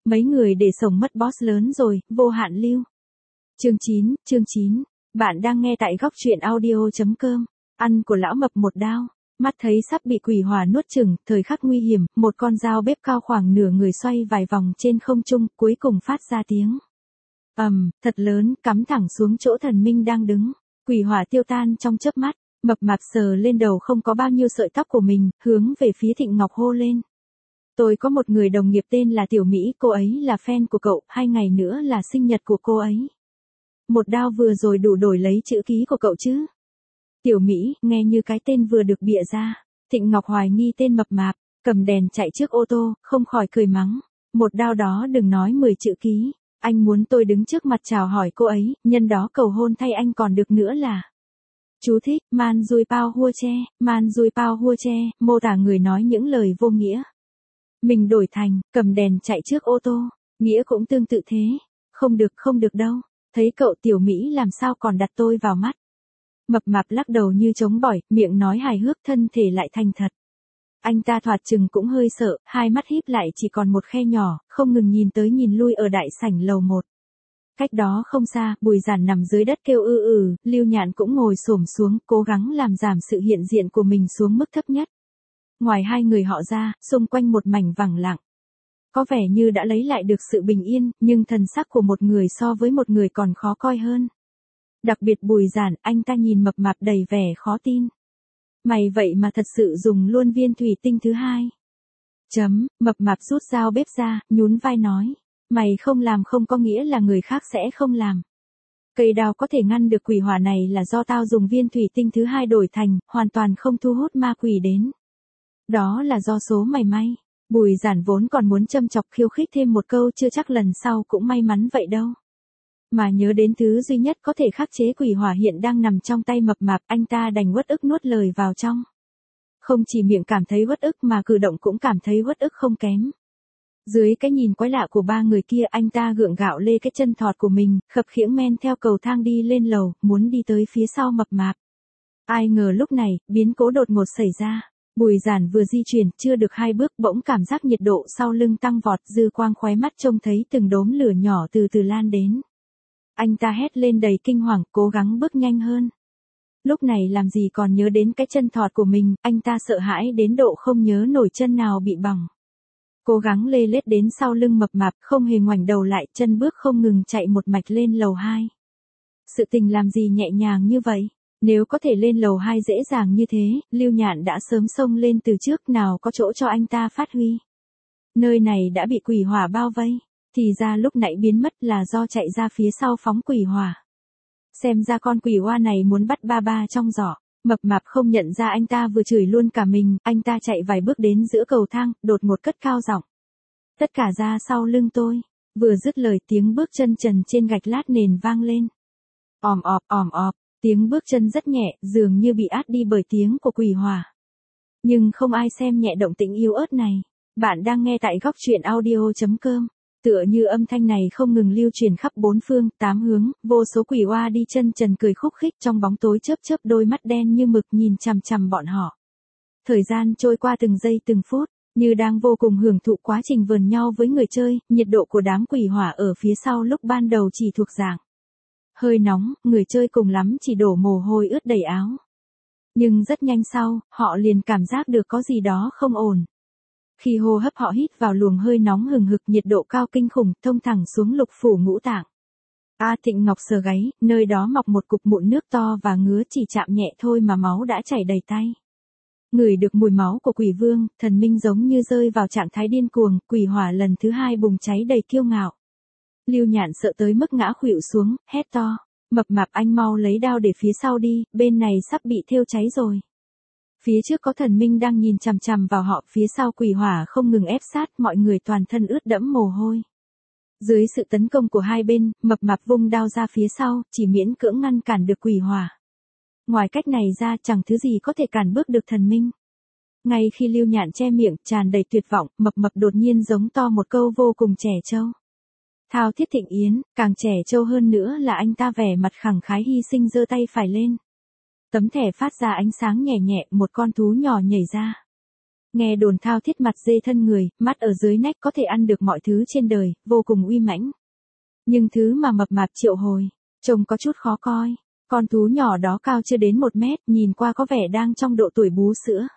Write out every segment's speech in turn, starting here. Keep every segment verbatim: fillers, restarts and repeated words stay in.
Mấy người để sổng mất boss lớn rồi, vô hạn lưu. Chương chín, chương chín. Bạn đang nghe tại góc truyện audio chấm com. Ăn của lão mập một đao. Mắt thấy sắp bị quỷ hỏa nuốt chửng, thời khắc nguy hiểm, một con dao bếp cao khoảng nửa người xoay vài vòng trên không trung, cuối cùng phát ra tiếng ầm, um, thật lớn, cắm thẳng xuống chỗ thần minh đang đứng. Quỷ hỏa tiêu tan trong chớp mắt, mập mạp sờ lên đầu không có bao nhiêu sợi tóc của mình, hướng về phía Thịnh Ngọc hô lên. Tôi có một người đồng nghiệp tên là Tiểu Mỹ, cô ấy là fan của cậu, hai ngày nữa là sinh nhật của cô ấy. Một đao vừa rồi đủ đổi lấy chữ ký của cậu chứ? Tiểu Mỹ, nghe như cái tên vừa được bịa ra. Thịnh Ngọc hoài nghi tên mập mạp, cầm đèn chạy trước ô tô, không khỏi cười mắng. Một đao đó đừng nói mười chữ ký, anh muốn tôi đứng trước mặt chào hỏi cô ấy, nhân đó cầu hôn thay anh còn được nữa là. Chú thích, man dui pao hua che, man dui pao hua che, mô tả người nói những lời vô nghĩa. Mình đổi thành, cầm đèn chạy trước ô tô, nghĩa cũng tương tự thế. Không được không được đâu, thấy cậu Tiểu Mỹ làm sao còn đặt tôi vào mắt. Mập mạp lắc đầu như trống bỏi, miệng nói hài hước thân thể lại thành thật. Anh ta thoạt chừng cũng hơi sợ, hai mắt híp lại chỉ còn một khe nhỏ, không ngừng nhìn tới nhìn lui ở đại sảnh lầu một. Cách đó không xa, Bùi Giản nằm dưới đất kêu ư ừ, Lưu Nhạn cũng ngồi xổm xuống, cố gắng làm giảm sự hiện diện của mình xuống mức thấp nhất. Ngoài hai người họ ra, xung quanh một mảnh vắng lặng. Có vẻ như đã lấy lại được sự bình yên, nhưng thần sắc của một người so với một người còn khó coi hơn. Đặc biệt Bùi Giản, anh ta nhìn mập mạp đầy vẻ khó tin. Mày vậy mà thật sự dùng luôn viên thủy tinh thứ hai. Chấm, mập mạp rút dao bếp ra, nhún vai nói. Mày không làm không có nghĩa là người khác sẽ không làm. Cây đao có thể ngăn được quỷ hỏa này là do tao dùng viên thủy tinh thứ hai đổi thành, hoàn toàn không thu hút ma quỷ đến. Đó là do số mày may. Bùi Giản vốn còn muốn châm chọc khiêu khích thêm một câu chưa chắc lần sau cũng may mắn vậy đâu. Mà nhớ đến thứ duy nhất có thể khắc chế quỷ hỏa hiện đang nằm trong tay mập mạp, anh ta đành uất ức nuốt lời vào trong. Không chỉ miệng cảm thấy uất ức mà cử động cũng cảm thấy uất ức không kém. Dưới cái nhìn quái lạ của ba người kia, anh ta gượng gạo lê cái chân thọt của mình, khập khiễng men theo cầu thang đi lên lầu, muốn đi tới phía sau mập mạp. Ai ngờ lúc này, biến cố đột ngột xảy ra. Bùi Giản vừa di chuyển, chưa được hai bước bỗng cảm giác nhiệt độ sau lưng tăng vọt, dư quang khóe mắt trông thấy từng đốm lửa nhỏ từ từ lan đến. Anh ta hét lên đầy kinh hoàng, cố gắng bước nhanh hơn. Lúc này làm gì còn nhớ đến cái chân thọt của mình, anh ta sợ hãi đến độ không nhớ nổi chân nào bị bỏng. Cố gắng lê lết đến sau lưng mập mạp, không hề ngoảnh đầu lại, chân bước không ngừng chạy một mạch lên lầu hai. Sự tình làm gì nhẹ nhàng như vậy? Nếu có thể lên lầu hai dễ dàng như thế, Lưu Nhạn đã sớm xông lên từ trước, nào có chỗ cho anh ta phát huy. Nơi này đã bị quỷ hỏa bao vây, thì ra lúc nãy biến mất là do chạy ra phía sau phóng quỷ hỏa. Xem ra con quỷ oa này muốn bắt ba ba trong giỏ. Mập mạp không nhận ra anh ta vừa chửi luôn cả mình, anh ta chạy vài bước đến giữa cầu thang, đột ngột cất cao giọng. Tất cả ra sau lưng tôi. Vừa dứt lời tiếng bước chân trần trên gạch lát nền vang lên. Òm ọp òm ọp, tiếng bước chân rất nhẹ, dường như bị át đi bởi tiếng của quỷ hỏa. Nhưng không ai xem nhẹ động tĩnh yếu ớt này. Bạn đang nghe tại góc truyện audio chấm com. Tựa như âm thanh này không ngừng lưu truyền khắp bốn phương, tám hướng, vô số quỷ oa đi chân trần cười khúc khích trong bóng tối chớp chớp đôi mắt đen như mực nhìn chằm chằm bọn họ. Thời gian trôi qua từng giây từng phút, như đang vô cùng hưởng thụ quá trình vờn nhau với người chơi, nhiệt độ của đám quỷ hỏa ở phía sau lúc ban đầu chỉ thuộc dạng hơi nóng, người chơi cùng lắm chỉ đổ mồ hôi ướt đầy áo. Nhưng rất nhanh sau, họ liền cảm giác được có gì đó không ổn. Khi hô hấp họ hít vào luồng hơi nóng hừng hực, nhiệt độ cao kinh khủng, thông thẳng xuống lục phủ ngũ tạng. A Thịnh Ngọc sờ gáy, nơi đó mọc một cục mụn nước to và ngứa, chỉ chạm nhẹ thôi mà máu đã chảy đầy tay. Ngửi được mùi máu của quỷ vương, thần minh giống như rơi vào trạng thái điên cuồng, quỷ hỏa lần thứ hai bùng cháy đầy kiêu ngạo. Lưu Nhạn sợ tới mức ngã khuỵu xuống, hét to, mập mạp anh mau lấy đao để phía sau đi, bên này sắp bị thiêu cháy rồi. Phía trước có thần minh đang nhìn chằm chằm vào họ, phía sau quỷ hỏa không ngừng ép sát, mọi người toàn thân ướt đẫm mồ hôi. Dưới sự tấn công của hai bên, mập mạp vung đao ra phía sau, chỉ miễn cưỡng ngăn cản được quỷ hỏa. Ngoài cách này ra chẳng thứ gì có thể cản bước được thần minh. Ngay khi Lưu Nhạn che miệng, tràn đầy tuyệt vọng, mập mập đột nhiên giống to một câu vô cùng trẻ trâu. Thao Thiết Thịnh Yến, càng trẻ trâu hơn nữa là anh ta vẻ mặt khẳng khái hy sinh giơ tay phải lên. Tấm thẻ phát ra ánh sáng nhẹ nhẹ, một con thú nhỏ nhảy ra. Nghe đồn thao thiết mặt dê thân người, mắt ở dưới nách có thể ăn được mọi thứ trên đời, vô cùng uy mãnh. Nhưng thứ mà mập mạp triệu hồi, trông có chút khó coi. Con thú nhỏ đó cao chưa đến một mét, nhìn qua có vẻ đang trong độ tuổi bú sữa.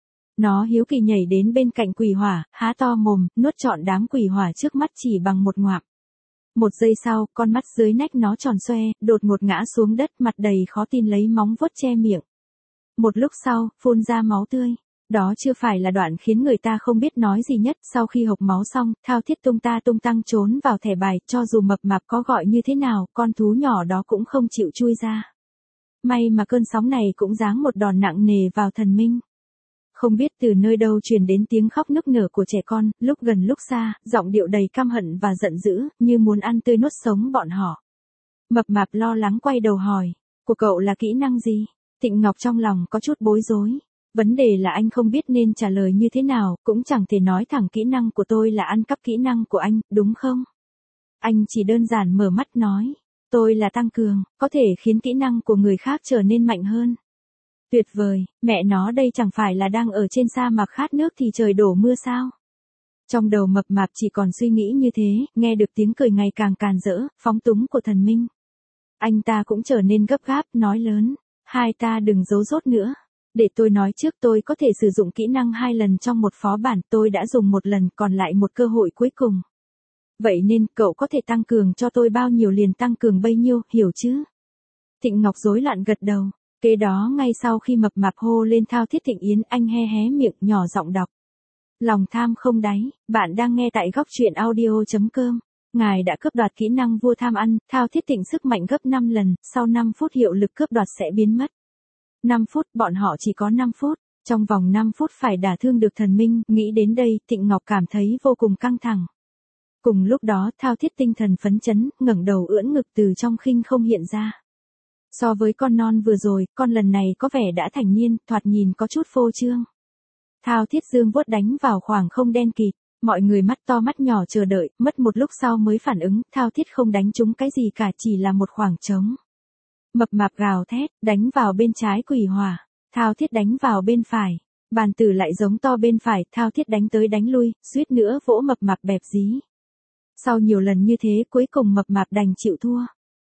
Nó hiếu kỳ nhảy đến bên cạnh quỷ hỏa, há to mồm, nuốt trọn đám quỷ hỏa trước mắt chỉ bằng một ngoạm. Một giây sau, con mắt dưới nách nó tròn xoe, đột ngột ngã xuống đất, mặt đầy khó tin lấy móng vuốt che miệng. Một lúc sau, phun ra máu tươi. Đó chưa phải là đoạn khiến người ta không biết nói gì nhất. Sau khi hộc máu xong, thao thiết tung ta tung tăng trốn vào thẻ bài, cho dù mập mạp có gọi như thế nào, con thú nhỏ đó cũng không chịu chui ra. May mà cơn sóng này cũng giáng một đòn nặng nề vào thần minh. Không biết từ nơi đâu truyền đến tiếng khóc nức nở của trẻ con, lúc gần lúc xa, giọng điệu đầy căm hận và giận dữ, như muốn ăn tươi nuốt sống bọn họ. Mập mạp lo lắng quay đầu hỏi, của cậu là kỹ năng gì? Thịnh Ngọc trong lòng có chút bối rối. Vấn đề là anh không biết nên trả lời như thế nào, cũng chẳng thể nói thẳng kỹ năng của tôi là ăn cắp kỹ năng của anh, đúng không? Anh chỉ đơn giản mở mắt nói, tôi là tăng cường, có thể khiến kỹ năng của người khác trở nên mạnh hơn. Tuyệt vời, mẹ nó đây chẳng phải là đang ở trên sa mạc khát nước thì trời đổ mưa sao? Trong đầu mập mạp chỉ còn suy nghĩ như thế, nghe được tiếng cười ngày càng càn rỡ, phóng túng của thần minh. Anh ta cũng trở nên gấp gáp, nói lớn, hai ta đừng giấu dốt nữa. Để tôi nói trước, tôi có thể sử dụng kỹ năng hai lần trong một phó bản, tôi đã dùng một lần, còn lại một cơ hội cuối cùng. Vậy nên, cậu có thể tăng cường cho tôi bao nhiêu liền tăng cường bấy nhiêu, hiểu chứ? Thịnh Ngọc rối loạn gật đầu. Kế đó ngay sau khi mập mạp hô lên thao thiết Thịnh Yến, anh hé hé miệng, nhỏ giọng đọc. Lòng tham không đáy, bạn đang nghe tại góc truyện audio.com. Ngài đã cướp đoạt kỹ năng vua tham ăn, thao thiết Thịnh sức mạnh gấp năm lần, sau năm phút hiệu lực cướp đoạt sẽ biến mất. năm phút, bọn họ chỉ có năm phút, trong vòng năm phút phải đả thương được thần minh, nghĩ đến đây, Thịnh Ngọc cảm thấy vô cùng căng thẳng. Cùng lúc đó, thao thiết tinh thần phấn chấn, ngẩng đầu ưỡn ngực từ trong khinh không hiện ra. So với con non vừa rồi, con lần này có vẻ đã thành niên, thoạt nhìn có chút phô trương. Thao thiết dương vuốt đánh vào khoảng không đen kịt, mọi người mắt to mắt nhỏ chờ đợi, mất một lúc sau mới phản ứng, thao thiết không đánh trúng cái gì cả, chỉ là một khoảng trống. Mập mạp gào thét, đánh vào bên trái quỷ hỏa, thao thiết đánh vào bên phải, bàn tử lại giống to bên phải, thao thiết đánh tới đánh lui, suýt nữa vỗ mập mạp bẹp dí. Sau nhiều lần như thế, cuối cùng mập mạp đành chịu thua.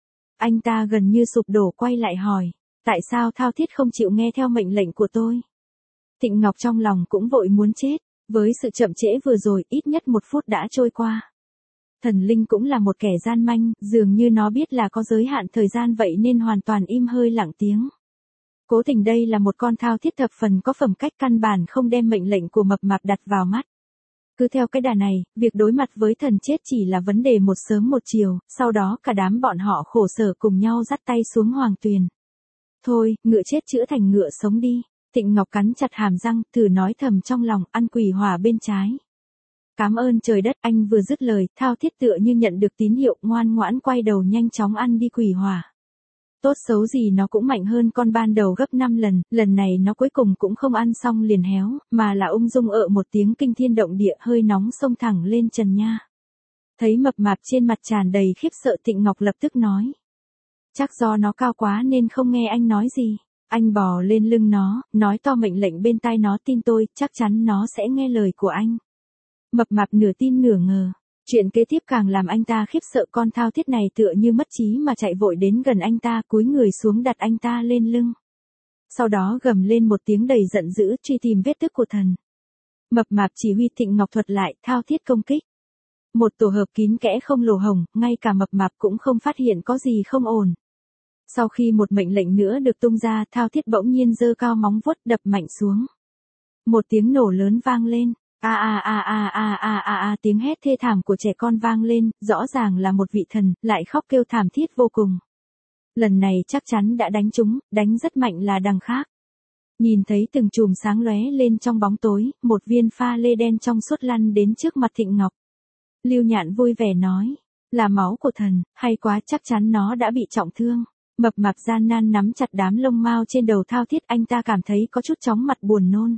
Anh ta gần như sụp đổ quay lại hỏi, tại sao thao thiết không chịu nghe theo mệnh lệnh của tôi? Thịnh Ngọc trong lòng cũng vội muốn chết, với sự chậm trễ vừa rồi, ít nhất một phút đã trôi qua. Thần linh cũng là một kẻ gian manh, dường như nó biết là có giới hạn thời gian vậy nên hoàn toàn im hơi lặng tiếng. Cố tình đây là một con thao thiết thập phần có phẩm cách, căn bản không đem mệnh lệnh của mập mạp đặt vào mắt. Cứ theo cái đà này, việc đối mặt với thần chết chỉ là vấn đề một sớm một chiều, sau đó cả đám bọn họ khổ sở cùng nhau dắt tay xuống hoàng tuyền. Thôi, ngựa chết chữa thành ngựa sống đi. Thịnh Ngọc cắn chặt hàm răng, thử nói thầm trong lòng, ăn quỷ hỏa bên trái. Cám ơn trời đất, anh vừa dứt lời, thao thiết tựa như nhận được tín hiệu, ngoan ngoãn quay đầu nhanh chóng ăn đi quỷ hỏa. Tốt xấu gì nó cũng mạnh hơn con ban đầu gấp năm lần, lần này nó cuối cùng cũng không ăn xong liền héo, mà là ung dung ợ một tiếng kinh thiên động địa, hơi nóng xông thẳng lên trần nha. Thấy mập mạp trên mặt tràn đầy khiếp sợ, Thịnh Ngọc lập tức nói. Chắc do nó cao quá nên không nghe anh nói gì. Anh bò lên lưng nó, nói to mệnh lệnh bên tai nó, tin tôi, chắc chắn nó sẽ nghe lời của anh. Mập mạp nửa tin nửa ngờ. Chuyện kế tiếp càng làm anh ta khiếp sợ, con thao thiết này tựa như mất trí mà chạy vội đến gần anh ta, cúi người xuống đặt anh ta lên lưng. Sau đó gầm lên một tiếng đầy giận dữ, truy tìm vết tức của thần. Mập mạp chỉ huy Thịnh Ngọc thuật lại, thao thiết công kích. Một tổ hợp kín kẽ không lỗ hổng, ngay cả mập mạp cũng không phát hiện có gì không ổn. Sau khi một mệnh lệnh nữa được tung ra, thao thiết bỗng nhiên giơ cao móng vuốt đập mạnh xuống. Một tiếng nổ lớn vang lên. A a a a a a a a, tiếng hét thê thảm của trẻ con vang lên, rõ ràng là một vị thần, lại khóc kêu thảm thiết vô cùng. Lần này chắc chắn đã đánh trúng, đánh rất mạnh là đằng khác. Nhìn thấy từng chùm sáng lóe lên trong bóng tối, một viên pha lê đen trong suốt lăn đến trước mặt Thịnh Ngọc. Lưu Nhạn vui vẻ nói, là máu của thần, hay quá, chắc chắn nó đã bị trọng thương. Mập mạp gian nan nắm chặt đám lông mao trên đầu thao thiết, anh ta cảm thấy có chút chóng mặt buồn nôn.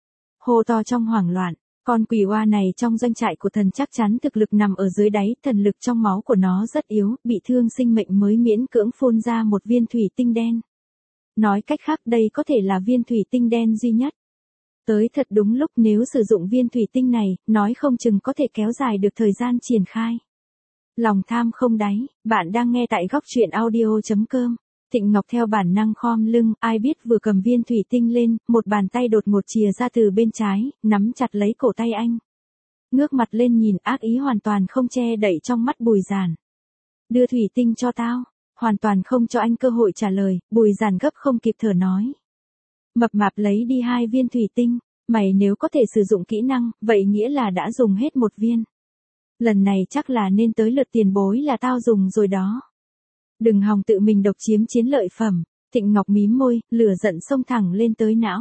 Hô to trong hoảng loạn. Con quỷ oa này trong doanh trại của thần chắc chắn thực lực nằm ở dưới đáy, thần lực trong máu của nó rất yếu, bị thương sinh mệnh mới miễn cưỡng phun ra một viên thủy tinh đen. Nói cách khác đây có thể là viên thủy tinh đen duy nhất. Tới thật đúng lúc, nếu sử dụng viên thủy tinh này, nói không chừng có thể kéo dài được thời gian triển khai. Lòng tham không đáy, bạn đang nghe tại góc truyện audio.com. Thịnh Ngọc theo bản năng khom lưng, ai biết vừa cầm viên thủy tinh lên, một bàn tay đột ngột chìa ra từ bên trái, nắm chặt lấy cổ tay anh. Ngước mặt lên nhìn, ác ý hoàn toàn không che đậy trong mắt Bùi Giản. Đưa thủy tinh cho tao. Hoàn toàn không cho anh cơ hội trả lời, Bùi Giản gấp không kịp thở nói. Mập mạp lấy đi hai viên thủy tinh, mày nếu có thể sử dụng kỹ năng, vậy nghĩa là đã dùng hết một viên. Lần này chắc là nên tới lượt tiền bối là tao dùng rồi đó. Đừng hòng tự mình độc chiếm chiến lợi phẩm. Thịnh Ngọc mím môi, lửa giận xông thẳng lên tới não.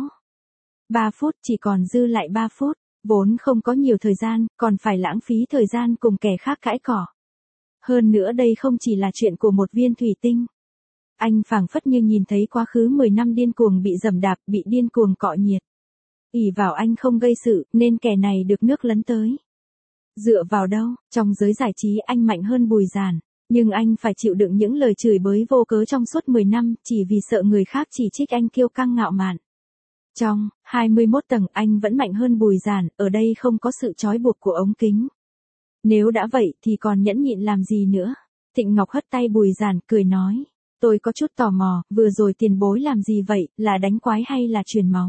Ba phút, chỉ còn dư lại ba phút, vốn không có nhiều thời gian, còn phải lãng phí thời gian cùng kẻ khác cãi cỏ. Hơn nữa đây không chỉ là chuyện của một viên thủy tinh. Anh phảng phất như nhìn thấy quá khứ mười năm điên cuồng bị dầm đạp, bị điên cuồng cọ nhiệt. Ỷ vào anh không gây sự, nên kẻ này được nước lấn tới. Dựa vào đâu, trong giới giải trí anh mạnh hơn Bùi Giản, nhưng anh phải chịu đựng những lời chửi bới vô cớ trong suốt mười năm, chỉ vì sợ người khác chỉ trích anh kiêu căng ngạo mạn. Trong hai mươi mốt tầng anh vẫn mạnh hơn Bùi Giản, ở đây không có sự trói buộc của ống kính. Nếu đã vậy thì còn nhẫn nhịn làm gì nữa. Thịnh Ngọc hất tay Bùi Giản, cười nói. Tôi có chút tò mò, vừa rồi tiền bối làm gì vậy, là đánh quái hay là truyền máu?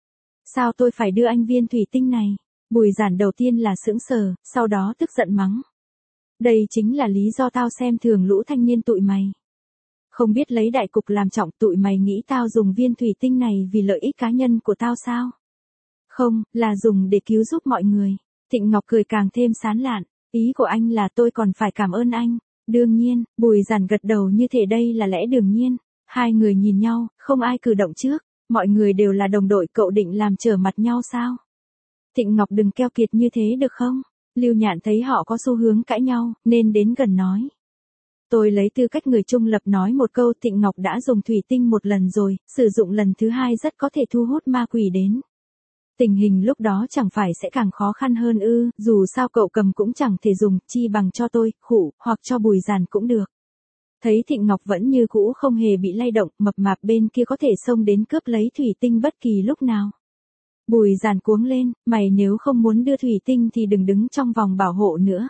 Sao tôi phải đưa anh viên thủy tinh này? Bùi Giản đầu tiên là sững sờ, sau đó tức giận mắng. Đây chính là lý do tao xem thường lũ thanh niên tụi mày. Không biết lấy đại cục làm trọng, tụi mày nghĩ tao dùng viên thủy tinh này vì lợi ích cá nhân của tao sao? Không, là dùng để cứu giúp mọi người. Thịnh Ngọc cười càng thêm sán lạn. Ý của anh là tôi còn phải cảm ơn anh. Đương nhiên, Bùi Giản gật đầu như thể đây là lẽ đương nhiên. Hai người nhìn nhau, không ai cử động trước. Mọi người đều là đồng đội, cậu định làm trở mặt nhau sao? Thịnh Ngọc đừng keo kiệt như thế được không? Lưu Nhạn thấy họ có xu hướng cãi nhau, nên đến gần nói. Tôi lấy tư cách người trung lập nói một câu, Thịnh Ngọc đã dùng thủy tinh một lần rồi, sử dụng lần thứ hai rất có thể thu hút ma quỷ đến. Tình hình lúc đó chẳng phải sẽ càng khó khăn hơn ư, dù sao cậu cầm cũng chẳng thể dùng, chi bằng cho tôi, khủ, hoặc cho Bùi Giản cũng được. Thấy Thịnh Ngọc vẫn như cũ không hề bị lay động, mập mạp bên kia có thể xông đến cướp lấy thủy tinh bất kỳ lúc nào. Bùi Giản cuống lên, mày nếu không muốn đưa thủy tinh thì đừng đứng trong vòng bảo hộ nữa.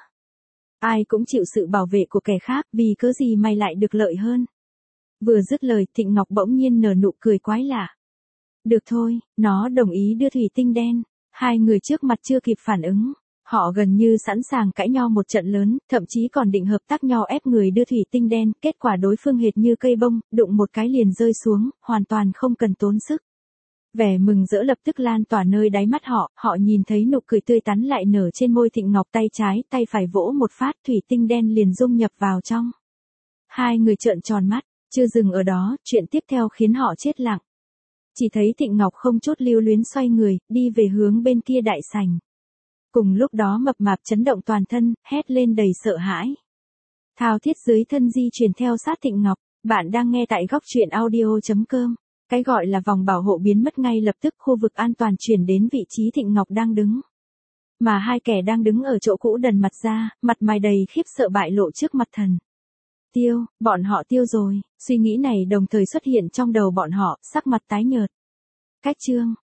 Ai cũng chịu sự bảo vệ của kẻ khác, vì cớ gì mày lại được lợi hơn. Vừa dứt lời, Thịnh Ngọc bỗng nhiên nở nụ cười quái lạ. Được thôi, nó đồng ý đưa thủy tinh đen. Hai người trước mặt chưa kịp phản ứng. Họ gần như sẵn sàng cãi nhau một trận lớn, thậm chí còn định hợp tác nhau ép người đưa thủy tinh đen. Kết quả đối phương hệt như cây bông, đụng một cái liền rơi xuống, hoàn toàn không cần tốn sức. Vẻ mừng rỡ lập tức lan tỏa nơi đáy mắt họ, họ nhìn thấy nụ cười tươi tắn lại nở trên môi Thịnh Ngọc, tay trái, tay phải vỗ một phát, thủy tinh đen liền dung nhập vào trong. Hai người trợn tròn mắt, chưa dừng ở đó, chuyện tiếp theo khiến họ chết lặng. Chỉ thấy Thịnh Ngọc không chút lưu luyến xoay người, đi về hướng bên kia đại sảnh. Cùng lúc đó mập mạp chấn động toàn thân, hét lên đầy sợ hãi. Thao thiết dưới thân di chuyển theo sát Thịnh Ngọc, bạn đang nghe tại góc truyện audio.com. Cái gọi là vòng bảo hộ biến mất ngay lập tức, khu vực an toàn chuyển đến vị trí Thịnh Ngọc đang đứng. Mà hai kẻ đang đứng ở chỗ cũ đần mặt ra, mặt mày đầy khiếp sợ bại lộ trước mặt thần. Tiêu, bọn họ tiêu rồi, suy nghĩ này đồng thời xuất hiện trong đầu bọn họ, sắc mặt tái nhợt. Cách chương,